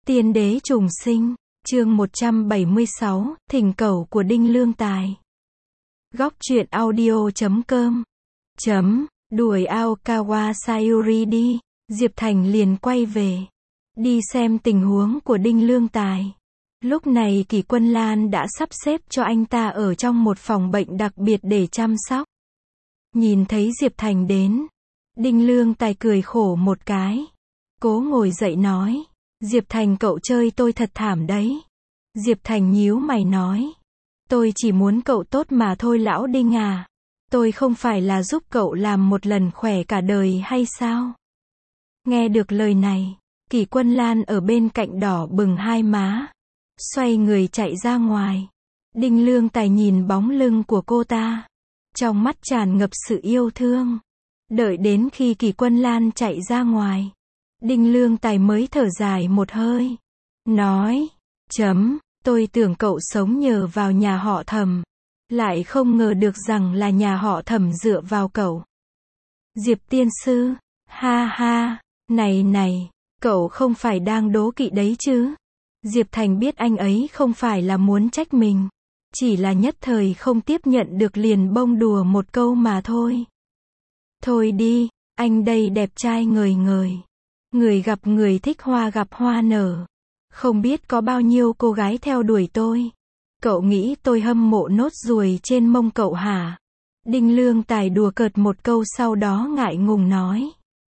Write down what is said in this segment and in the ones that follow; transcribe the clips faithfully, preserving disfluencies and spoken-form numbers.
Tiên đế trùng sinh, chương một trăm bảy mươi sáu, thỉnh cầu của Đinh Lương Tài. Góc truyện audio chấm com chấm, đuổi Aokawa Sayuri đi, Diệp Thành liền quay về, đi xem tình huống của Đinh Lương Tài. Lúc này Kỷ Quân Lan đã sắp xếp cho anh ta ở trong một phòng bệnh đặc biệt để chăm sóc. Nhìn thấy Diệp Thành đến, Đinh Lương Tài cười khổ một cái, cố ngồi dậy nói, Diệp Thành cậu chơi tôi thật thảm đấy. Diệp Thành nhíu mày nói, tôi chỉ muốn cậu tốt mà thôi lão Đinh à, tôi không phải là giúp cậu làm một lần khỏe cả đời hay sao? Nghe được lời này, Kỷ Quân Lan ở bên cạnh đỏ bừng hai má, xoay người chạy ra ngoài. Đinh Lương Tài nhìn bóng lưng của cô ta, trong mắt tràn ngập sự yêu thương. Đợi đến khi Kỷ Quân Lan chạy ra ngoài, Đinh Lương Tài mới thở dài một hơi, nói, chấm, tôi tưởng cậu sống nhờ vào nhà họ Thẩm, lại không ngờ được rằng là nhà họ Thẩm dựa vào cậu. Diệp tiên sư, ha ha, này này, cậu không phải đang đố kỵ đấy chứ? Diệp Thành biết anh ấy không phải là muốn trách mình, chỉ là nhất thời không tiếp nhận được liền bông đùa một câu mà thôi. Thôi đi, anh đây đẹp trai ngời ngời. Người gặp người thích hoa gặp hoa nở. Không biết có bao nhiêu cô gái theo đuổi tôi. Cậu nghĩ tôi hâm mộ nốt ruồi trên mông cậu hả? Đinh Lương Tài đùa cợt một câu sau đó ngại ngùng nói.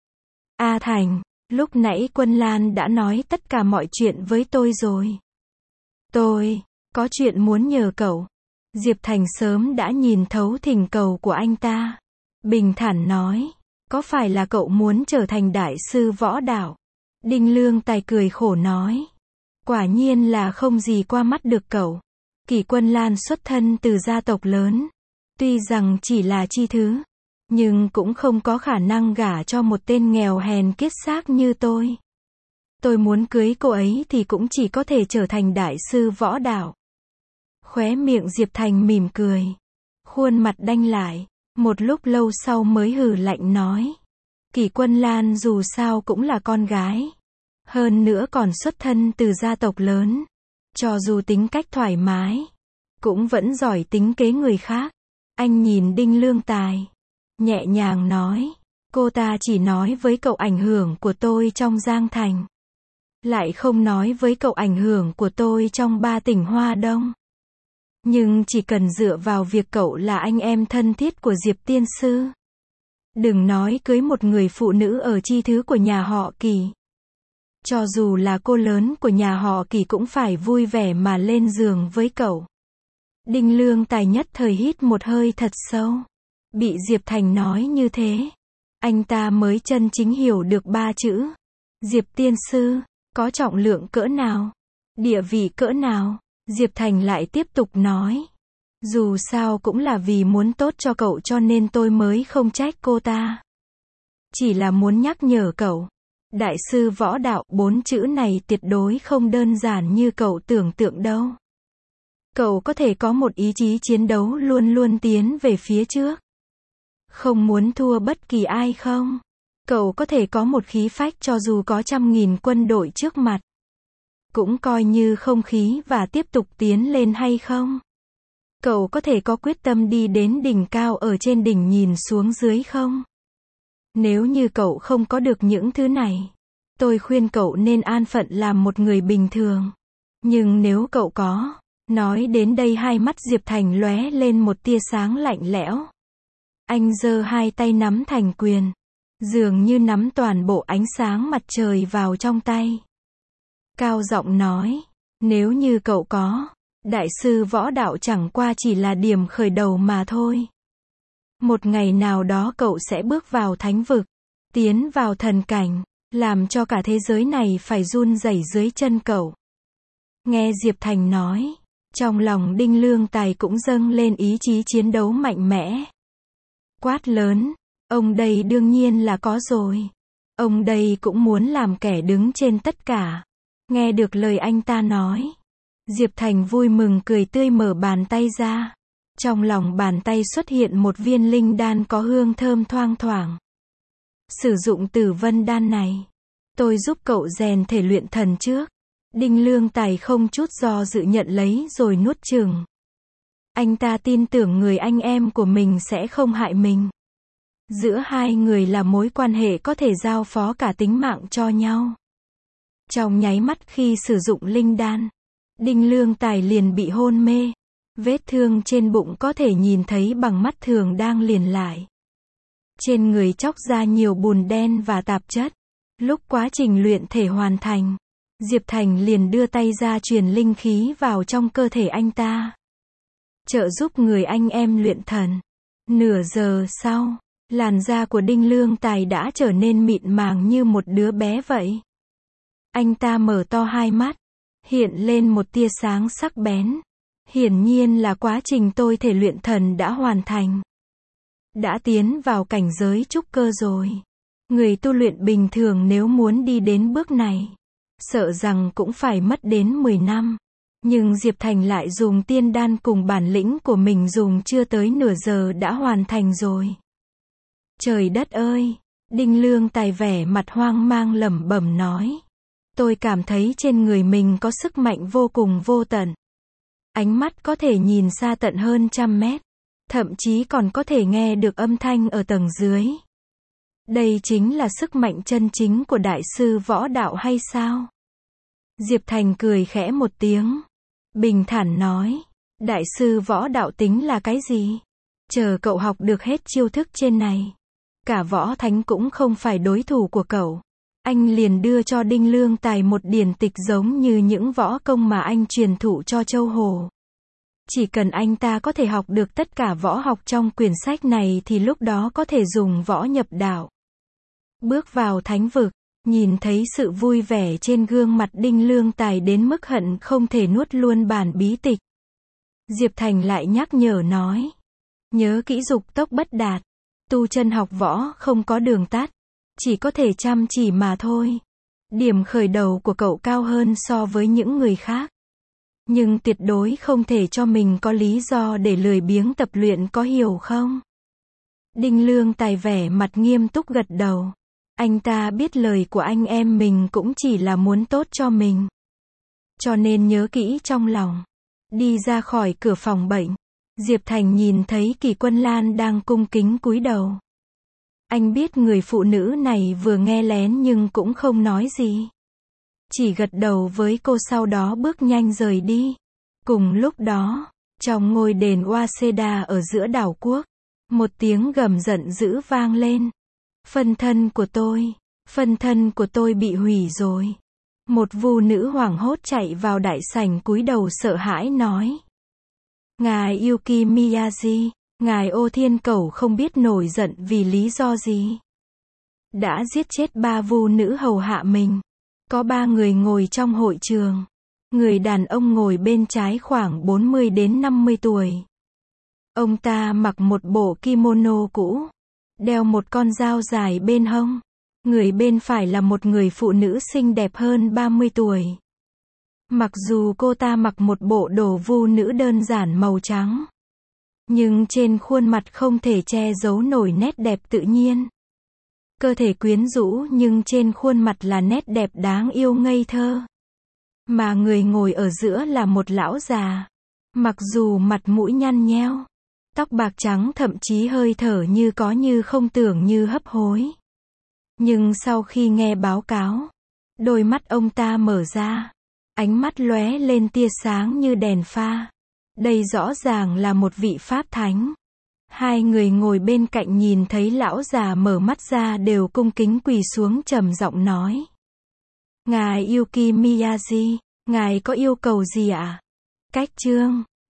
A Thành, lúc nãy Quân Lan đã nói tất cả mọi chuyện với tôi rồi. Tôi, có chuyện muốn nhờ cậu. Diệp Thành sớm đã nhìn thấu thỉnh cầu của anh ta. Bình thản nói. Có phải là cậu muốn trở thành đại sư võ đạo? Đinh Lương Tài cười khổ nói. Quả nhiên là không gì qua mắt được cậu. Kỷ Quân Lan xuất thân từ gia tộc lớn. Tuy rằng chỉ là chi thứ, nhưng cũng không có khả năng gả cho một tên nghèo hèn kiết xác như tôi. Tôi muốn cưới cô ấy thì cũng chỉ có thể trở thành đại sư võ đạo. Khóe miệng Diệp Thành mỉm cười. Khuôn mặt đanh lại. Một lúc lâu sau mới hừ lạnh nói. Kỷ Quân Lan dù sao cũng là con gái. Hơn nữa còn xuất thân từ gia tộc lớn. Cho dù tính cách thoải mái, cũng vẫn giỏi tính kế người khác. Anh nhìn Đinh Lương Tài, nhẹ nhàng nói. Cô ta chỉ nói với cậu ảnh hưởng của tôi trong Giang Thành. Lại không nói với cậu ảnh hưởng của tôi trong ba tỉnh Hoa Đông. Nhưng chỉ cần dựa vào việc cậu là anh em thân thiết của Diệp tiên sư. Đừng nói cưới một người phụ nữ ở chi thứ của nhà họ Kỷ. Cho dù là cô lớn của nhà họ Kỷ cũng phải vui vẻ mà lên giường với cậu. Đinh Lương Tài nhất thời hít một hơi thật sâu. Bị Diệp Thành nói như thế, anh ta mới chân chính hiểu được ba chữ. Diệp tiên sư, có trọng lượng cỡ nào? Địa vị cỡ nào? Diệp Thành lại tiếp tục nói. Dù sao cũng là vì muốn tốt cho cậu cho nên tôi mới không trách cô ta. Chỉ là muốn nhắc nhở cậu. Đại sư võ đạo bốn chữ này tuyệt đối không đơn giản như cậu tưởng tượng đâu. Cậu có thể có một ý chí chiến đấu luôn luôn tiến về phía trước. Không muốn thua bất kỳ ai không? Cậu có thể có một khí phách cho dù có trăm nghìn quân đội trước mặt. Cũng coi như không khí và tiếp tục tiến lên hay không? Cậu có thể có quyết tâm đi đến đỉnh cao ở trên đỉnh nhìn xuống dưới không? Nếu như cậu không có được những thứ này, tôi khuyên cậu nên an phận làm một người bình thường. Nhưng nếu cậu có, nói đến đây hai mắt Diệp Thành lóe lên một tia sáng lạnh lẽo. Anh giơ hai tay nắm thành quyền, dường như nắm toàn bộ ánh sáng mặt trời vào trong tay. Cao giọng nói, nếu như cậu có, đại sư võ đạo chẳng qua chỉ là điểm khởi đầu mà thôi. Một ngày nào đó cậu sẽ bước vào thánh vực, tiến vào thần cảnh, làm cho cả thế giới này phải run rẩy dưới chân cậu. Nghe Diệp Thành nói, trong lòng Đinh Lương Tài cũng dâng lên ý chí chiến đấu mạnh mẽ. Quát lớn, ông đây đương nhiên là có rồi. Ông đây cũng muốn làm kẻ đứng trên tất cả. Nghe được lời anh ta nói, Diệp Thành vui mừng cười tươi mở bàn tay ra. Trong lòng bàn tay xuất hiện một viên linh đan có hương thơm thoang thoảng. Sử dụng Tử Vân đan này, tôi giúp cậu rèn thể luyện thần trước. Đinh Lương Tài không chút do dự nhận lấy rồi nuốt chửng. Anh ta tin tưởng người anh em của mình sẽ không hại mình. Giữa hai người là mối quan hệ có thể giao phó cả tính mạng cho nhau. Trong nháy mắt khi sử dụng linh đan, Đinh Lương Tài liền bị hôn mê. Vết thương trên bụng có thể nhìn thấy bằng mắt thường đang liền lại. Trên người chóc ra nhiều bùn đen và tạp chất. Lúc quá trình luyện thể hoàn thành, Diệp Thành liền đưa tay ra truyền linh khí vào trong cơ thể anh ta, trợ giúp người anh em luyện thần. Nửa giờ sau, làn da của Đinh Lương Tài đã trở nên mịn màng như một đứa bé vậy. Anh ta mở to hai mắt, hiện lên một tia sáng sắc bén. Hiển nhiên là quá trình tôi thể luyện thần đã hoàn thành. Đã tiến vào cảnh giới trúc cơ rồi. Người tu luyện bình thường nếu muốn đi đến bước này, sợ rằng cũng phải mất đến mười năm. Nhưng Diệp Thành lại dùng tiên đan cùng bản lĩnh của mình dùng chưa tới nửa giờ đã hoàn thành rồi. Trời đất ơi! Đinh Lương Tài vẻ mặt hoang mang lẩm bẩm nói. Tôi cảm thấy trên người mình có sức mạnh vô cùng vô tận. Ánh mắt có thể nhìn xa tận hơn trăm mét. Thậm chí còn có thể nghe được âm thanh ở tầng dưới. Đây chính là sức mạnh chân chính của đại sư võ đạo hay sao? Diệp Thành cười khẽ một tiếng. Bình thản nói. Đại sư võ đạo tính là cái gì? Chờ cậu học được hết chiêu thức trên này, cả võ thánh cũng không phải đối thủ của cậu. Anh liền đưa cho Đinh Lương Tài một điển tịch giống như những võ công mà anh truyền thụ cho Châu Hồ. Chỉ cần anh ta có thể học được tất cả võ học trong quyển sách này thì lúc đó có thể dùng võ nhập đạo. Bước vào thánh vực, nhìn thấy sự vui vẻ trên gương mặt Đinh Lương Tài đến mức hận không thể nuốt luôn bản bí tịch. Diệp Thành lại nhắc nhở nói. Nhớ kỹ dục tốc bất đạt. Tu chân học võ không có đường tắt. Chỉ có thể chăm chỉ mà thôi. Điểm khởi đầu của cậu cao hơn so với những người khác. Nhưng tuyệt đối không thể cho mình có lý do để lười biếng tập luyện, có hiểu không? Đinh Lương Tài vẻ mặt nghiêm túc gật đầu. Anh ta biết lời của anh em mình cũng chỉ là muốn tốt cho mình. Cho nên nhớ kỹ trong lòng. Đi ra khỏi cửa phòng bệnh, Diệp Thành nhìn thấy Kỳ Quân Lan đang cung kính cúi đầu. Anh biết người phụ nữ này vừa nghe lén nhưng cũng không nói gì. Chỉ gật đầu với cô sau đó bước nhanh rời đi. Cùng lúc đó, trong ngôi đền Waseda ở giữa đảo quốc, một tiếng gầm giận dữ vang lên. Phân thân của tôi, phân thân của tôi bị hủy rồi. Một vu nữ hoảng hốt chạy vào đại sảnh cúi đầu sợ hãi nói. Ngài Yuki Miyaji, ngài Ô Thiên Cẩu không biết nổi giận vì lý do gì. Đã giết chết ba vu nữ hầu hạ mình. Có ba người ngồi trong hội trường. Người đàn ông ngồi bên trái khoảng bốn mươi đến năm mươi tuổi. Ông ta mặc một bộ kimono cũ, đeo một con dao dài bên hông. Người bên phải là một người phụ nữ xinh đẹp hơn ba mươi tuổi. Mặc dù cô ta mặc một bộ đồ vu nữ đơn giản màu trắng, nhưng trên khuôn mặt không thể che giấu nổi nét đẹp tự nhiên. Cơ thể quyến rũ nhưng trên khuôn mặt là nét đẹp đáng yêu ngây thơ. Mà người ngồi ở giữa là một lão già. Mặc dù mặt mũi nhăn nheo, tóc bạc trắng thậm chí hơi thở như có như không, tưởng như hấp hối. Nhưng sau khi nghe báo cáo, đôi mắt ông ta mở ra. Ánh mắt lóe lên tia sáng như đèn pha. Đây rõ ràng là một vị pháp thánh. Hai người ngồi bên cạnh nhìn thấy lão già mở mắt ra đều cung kính quỳ xuống trầm giọng nói. Ngài Yuki Miyaji, ngài có yêu cầu gì ạ? À? Cách chương